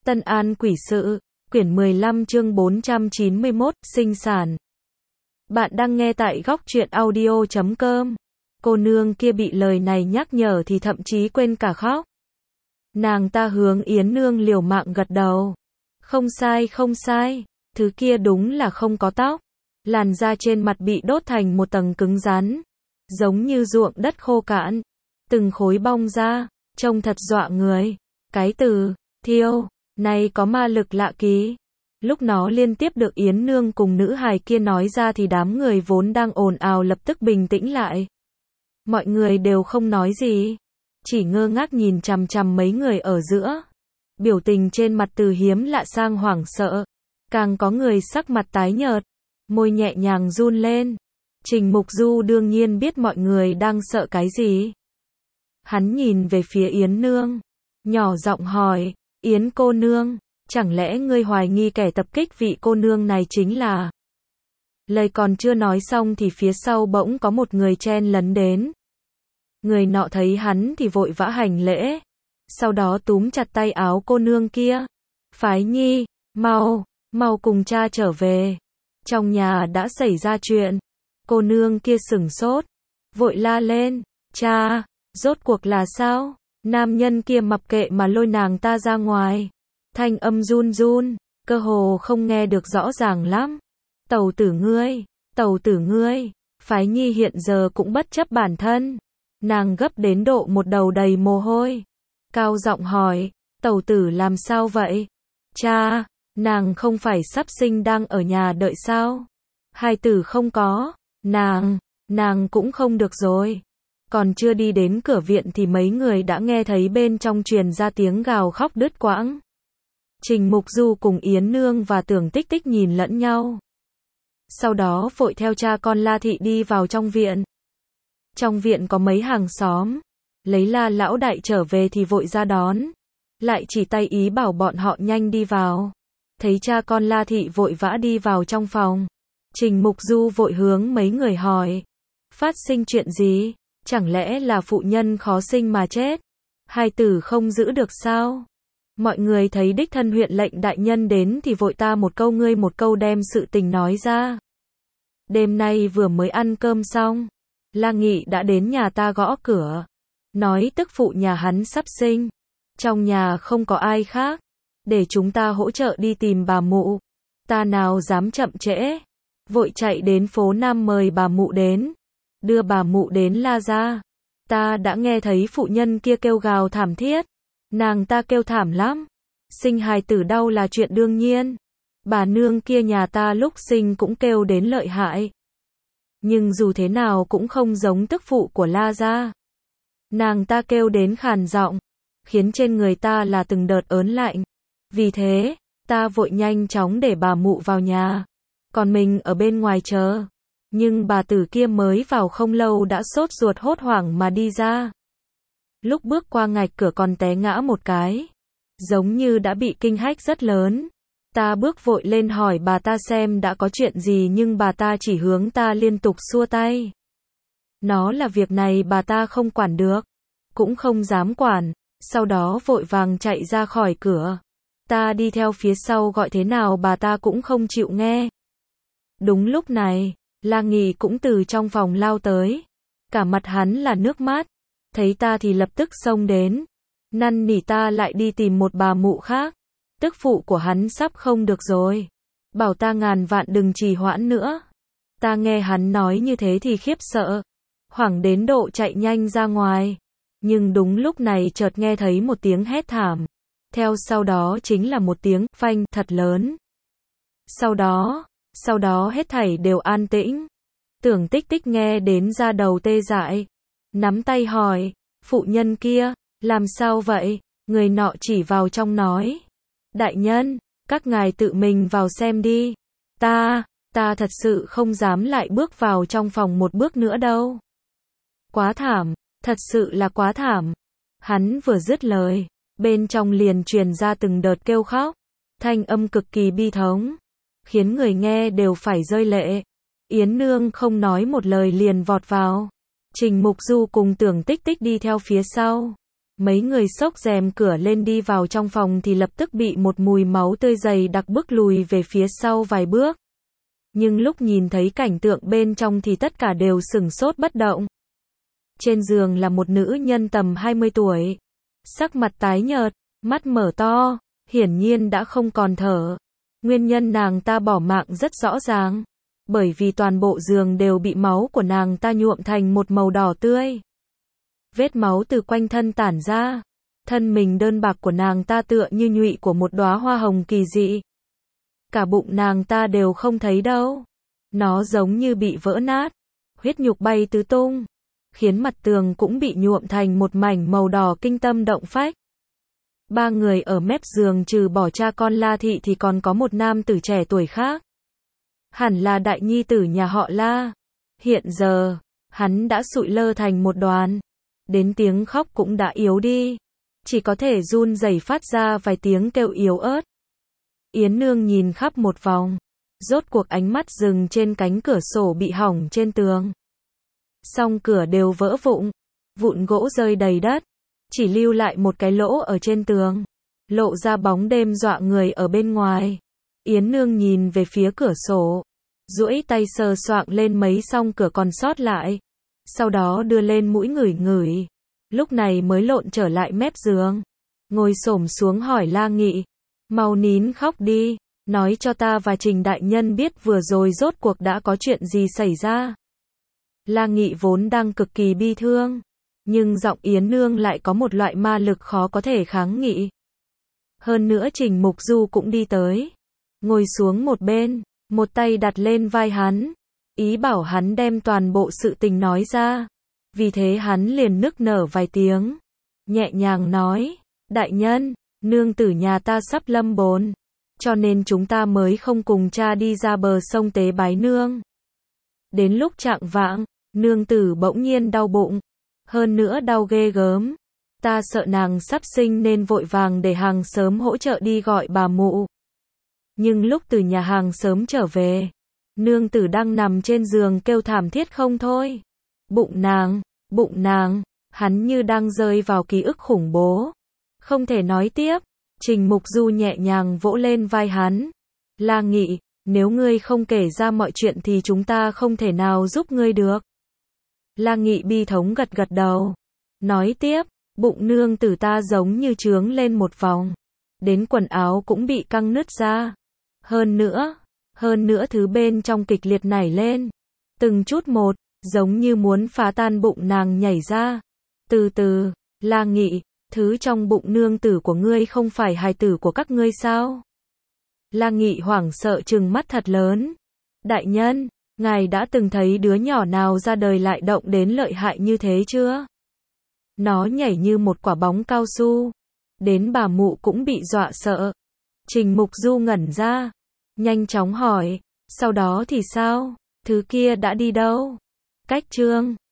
Tân An Quỷ Sự, quyển 15 chương 491, sinh sản. Bạn đang nghe tại góc truyện audio.com. Cô nương kia bị lời này nhắc nhở thì thậm chí quên cả khóc. Nàng ta hướng Yến Nương liều mạng gật đầu. Không sai, không sai, thứ kia đúng là không có tóc. Làn da trên mặt bị đốt thành một tầng cứng rắn, giống như ruộng đất khô cạn. Từng khối bong ra, trông thật dọa người. Cái từ thiêu này có ma lực lạ kỳ. Lúc nó liên tiếp được Yến Nương cùng nữ hài kia nói ra thì đám người vốn đang ồn ào lập tức bình tĩnh lại. Mọi người đều không nói gì, chỉ ngơ ngác nhìn chằm chằm mấy người ở giữa. Biểu tình trên mặt từ hiếm lạ sang hoảng sợ, càng có người sắc mặt tái nhợt, môi nhẹ nhàng run lên. Trình Mục Du đương nhiên biết mọi người đang sợ cái gì. Hắn nhìn về phía Yến Nương, nhỏ giọng hỏi, Yến cô nương, chẳng lẽ ngươi hoài nghi kẻ tập kích vị cô nương này chính là... Lời còn chưa nói xong thì phía sau bỗng có một người chen lấn đến. Người nọ thấy hắn thì vội vã hành lễ, sau đó túm chặt tay áo cô nương kia. Phái Nhi, mau cùng cha trở về. Trong nhà đã xảy ra chuyện. Cô nương kia sửng sốt, vội la lên, cha, rốt cuộc là sao? Nam nhân kia mặc kệ mà lôi nàng ta ra ngoài. Thanh âm run run, cơ hồ không nghe được rõ ràng lắm. Tẩu tử ngươi, Phái Nhi hiện giờ cũng bất chấp bản thân. Nàng gấp đến độ một đầu đầy mồ hôi. Cao giọng hỏi, tẩu tử làm sao vậy? Cha, nàng không phải sắp sinh đang ở nhà đợi sao? Hai tử không có, nàng cũng không được rồi. Còn chưa đi đến cửa viện thì mấy người đã nghe thấy bên trong truyền ra tiếng gào khóc đứt quãng. Trình Mục Du cùng Yến Nương và Tưởng Tích Tích nhìn lẫn nhau. Sau đó vội theo cha con La Thị đi vào trong viện. Trong viện có mấy hàng xóm. Lấy La lão đại trở về thì vội ra đón. Lại chỉ tay ý bảo bọn họ nhanh đi vào. Thấy cha con La Thị vội vã đi vào trong phòng. Trình Mục Du vội hướng mấy người hỏi. Phát sinh chuyện gì? Chẳng lẽ là phụ nhân khó sinh mà chết? Hai tử không giữ được sao? Mọi người thấy đích thân huyện lệnh đại nhân đến thì vội ta một câu ngươi một câu đem sự tình nói ra. Đêm nay vừa mới ăn cơm xong, La Nghị đã đến nhà ta gõ cửa. Nói tức phụ nhà hắn sắp sinh. Trong nhà không có ai khác. Để chúng ta hỗ trợ đi tìm bà mụ. Ta nào dám chậm trễ. Vội chạy đến phố Nam mời bà mụ đến. Đưa bà mụ đến La gia. Ta đã nghe thấy phụ nhân kia kêu gào thảm thiết. Nàng ta kêu thảm lắm. Sinh hài tử đau là chuyện đương nhiên. Bà nương kia nhà ta lúc sinh cũng kêu đến lợi hại. Nhưng dù thế nào cũng không giống tức phụ của La gia. Nàng ta kêu đến khàn giọng, khiến trên người ta là từng đợt ớn lạnh. Vì thế, ta vội nhanh chóng để bà mụ vào nhà. Còn mình ở bên ngoài chờ. Nhưng bà tử kia mới vào không lâu đã sốt ruột hốt hoảng mà đi ra. Lúc bước qua ngạch cửa còn té ngã một cái. Giống như đã bị kinh hách rất lớn. Ta bước vội lên hỏi bà ta xem đã có chuyện gì nhưng bà ta chỉ hướng ta liên tục xua tay. Nó là việc này bà ta không quản được. Cũng không dám quản. Sau đó vội vàng chạy ra khỏi cửa. Ta đi theo phía sau gọi thế nào bà ta cũng không chịu nghe. Đúng lúc này, La Nghị cũng từ trong phòng lao tới. Cả mặt hắn là nước mắt. Thấy ta thì lập tức xông đến. Năn nỉ ta lại đi tìm một bà mụ khác. Tức phụ của hắn sắp không được rồi. Bảo ta ngàn vạn đừng trì hoãn nữa. Ta nghe hắn nói như thế thì khiếp sợ. Hoảng đến độ chạy nhanh ra ngoài. Nhưng đúng lúc này chợt nghe thấy một tiếng hét thảm. Theo sau đó chính là một tiếng phanh thật lớn. Sau đó hết thảy đều an tĩnh. Tưởng Tích Tích nghe đến da đầu tê dại. Nắm tay hỏi, phụ nhân kia, làm sao vậy? Người nọ chỉ vào trong nói. Đại nhân, các ngài tự mình vào xem đi. Ta thật sự không dám lại bước vào trong phòng một bước nữa đâu. Quá thảm, thật sự là quá thảm. Hắn vừa dứt lời, bên trong liền truyền ra từng đợt kêu khóc. Thanh âm cực kỳ bi thống, khiến người nghe đều phải rơi lệ. Yến Nương không nói một lời liền vọt vào. Trình Mục Du cùng Tưởng Tích Tích đi theo phía sau. Mấy người xốc rèm cửa lên đi vào trong phòng thì lập tức bị một mùi máu tươi dày đặc bức lùi về phía sau vài bước. Nhưng lúc nhìn thấy cảnh tượng bên trong thì tất cả đều sửng sốt bất động. Trên giường là một nữ nhân tầm 20 tuổi. Sắc mặt tái nhợt, mắt mở to, hiển nhiên đã không còn thở. Nguyên nhân nàng ta bỏ mạng rất rõ ràng. Bởi vì toàn bộ giường đều bị máu của nàng ta nhuộm thành một màu đỏ tươi. Vết máu từ quanh thân tản ra. Thân mình đơn bạc của nàng ta tựa như nhụy của một đóa hoa hồng kỳ dị. Cả bụng nàng ta đều không thấy đâu. Nó giống như bị vỡ nát. Huyết nhục bay tứ tung. Khiến mặt tường cũng bị nhuộm thành một mảnh màu đỏ kinh tâm động phách. Ba người ở mép giường trừ bỏ cha con La Thị thì còn có một nam tử trẻ tuổi khác. Hẳn là đại nhi tử nhà họ La. Hiện giờ, hắn đã sụi lơ thành một đoàn. Đến tiếng khóc cũng đã yếu đi. Chỉ có thể run rẩy phát ra vài tiếng kêu yếu ớt. Yến Nương nhìn khắp một vòng. Rốt cuộc ánh mắt dừng trên cánh cửa sổ bị hỏng trên tường. Song cửa đều vỡ vụn. Vụn gỗ rơi đầy đất. Chỉ lưu lại một cái lỗ ở trên tường. Lộ ra bóng đêm dọa người ở bên ngoài. Yến Nương nhìn về phía cửa sổ. Duỗi tay sờ soạng lên mấy song cửa còn sót lại. Sau đó đưa lên mũi ngửi ngửi. Lúc này mới lộn trở lại mép giường. Ngồi xổm xuống hỏi La Nghị. Mau nín khóc đi. Nói cho ta và Trình đại nhân biết vừa rồi rốt cuộc đã có chuyện gì xảy ra. La Nghị vốn đang cực kỳ bi thương. Nhưng giọng Yến Nương lại có một loại ma lực khó có thể kháng nghị. Hơn nữa Trình Mục Du cũng đi tới. Ngồi xuống một bên. Một tay đặt lên vai hắn. Ý bảo hắn đem toàn bộ sự tình nói ra. Vì thế hắn liền nức nở vài tiếng. Nhẹ nhàng nói. Đại nhân, nương tử nhà ta sắp lâm bồn. Cho nên chúng ta mới không cùng cha đi ra bờ sông tế bái nương. Đến lúc chạng vạng, nương tử bỗng nhiên đau bụng. Hơn nữa đau ghê gớm. Ta sợ nàng sắp sinh nên vội vàng để hàng xóm hỗ trợ đi gọi bà mụ. Nhưng lúc từ nhà hàng sớm trở về, nương tử đang nằm trên giường kêu thảm thiết không thôi. Bụng nàng, hắn như đang rơi vào ký ức khủng bố. Không thể nói tiếp. Trình Mục Du nhẹ nhàng vỗ lên vai hắn. La Nghị, nếu ngươi không kể ra mọi chuyện thì chúng ta không thể nào giúp ngươi được. La Nghị bi thống gật gật đầu. Nói tiếp, bụng nương tử ta giống như trướng lên một vòng. Đến quần áo cũng bị căng nứt ra. Hơn nữa thứ bên trong kịch liệt nảy lên. Từng chút một, giống như muốn phá tan bụng nàng nhảy ra. Từ từ, La Nghị, thứ trong bụng nương tử của ngươi không phải hài tử của các ngươi sao? La Nghị hoảng sợ trừng mắt thật lớn. Đại nhân, ngài đã từng thấy đứa nhỏ nào ra đời lại động đến lợi hại như thế chưa? Nó nhảy như một quả bóng cao su. Đến bà mụ cũng bị dọa sợ. Trình Mục Du ngẩn ra. Nhanh chóng hỏi. Sau đó thì sao? Thứ kia đã đi đâu? Cách chương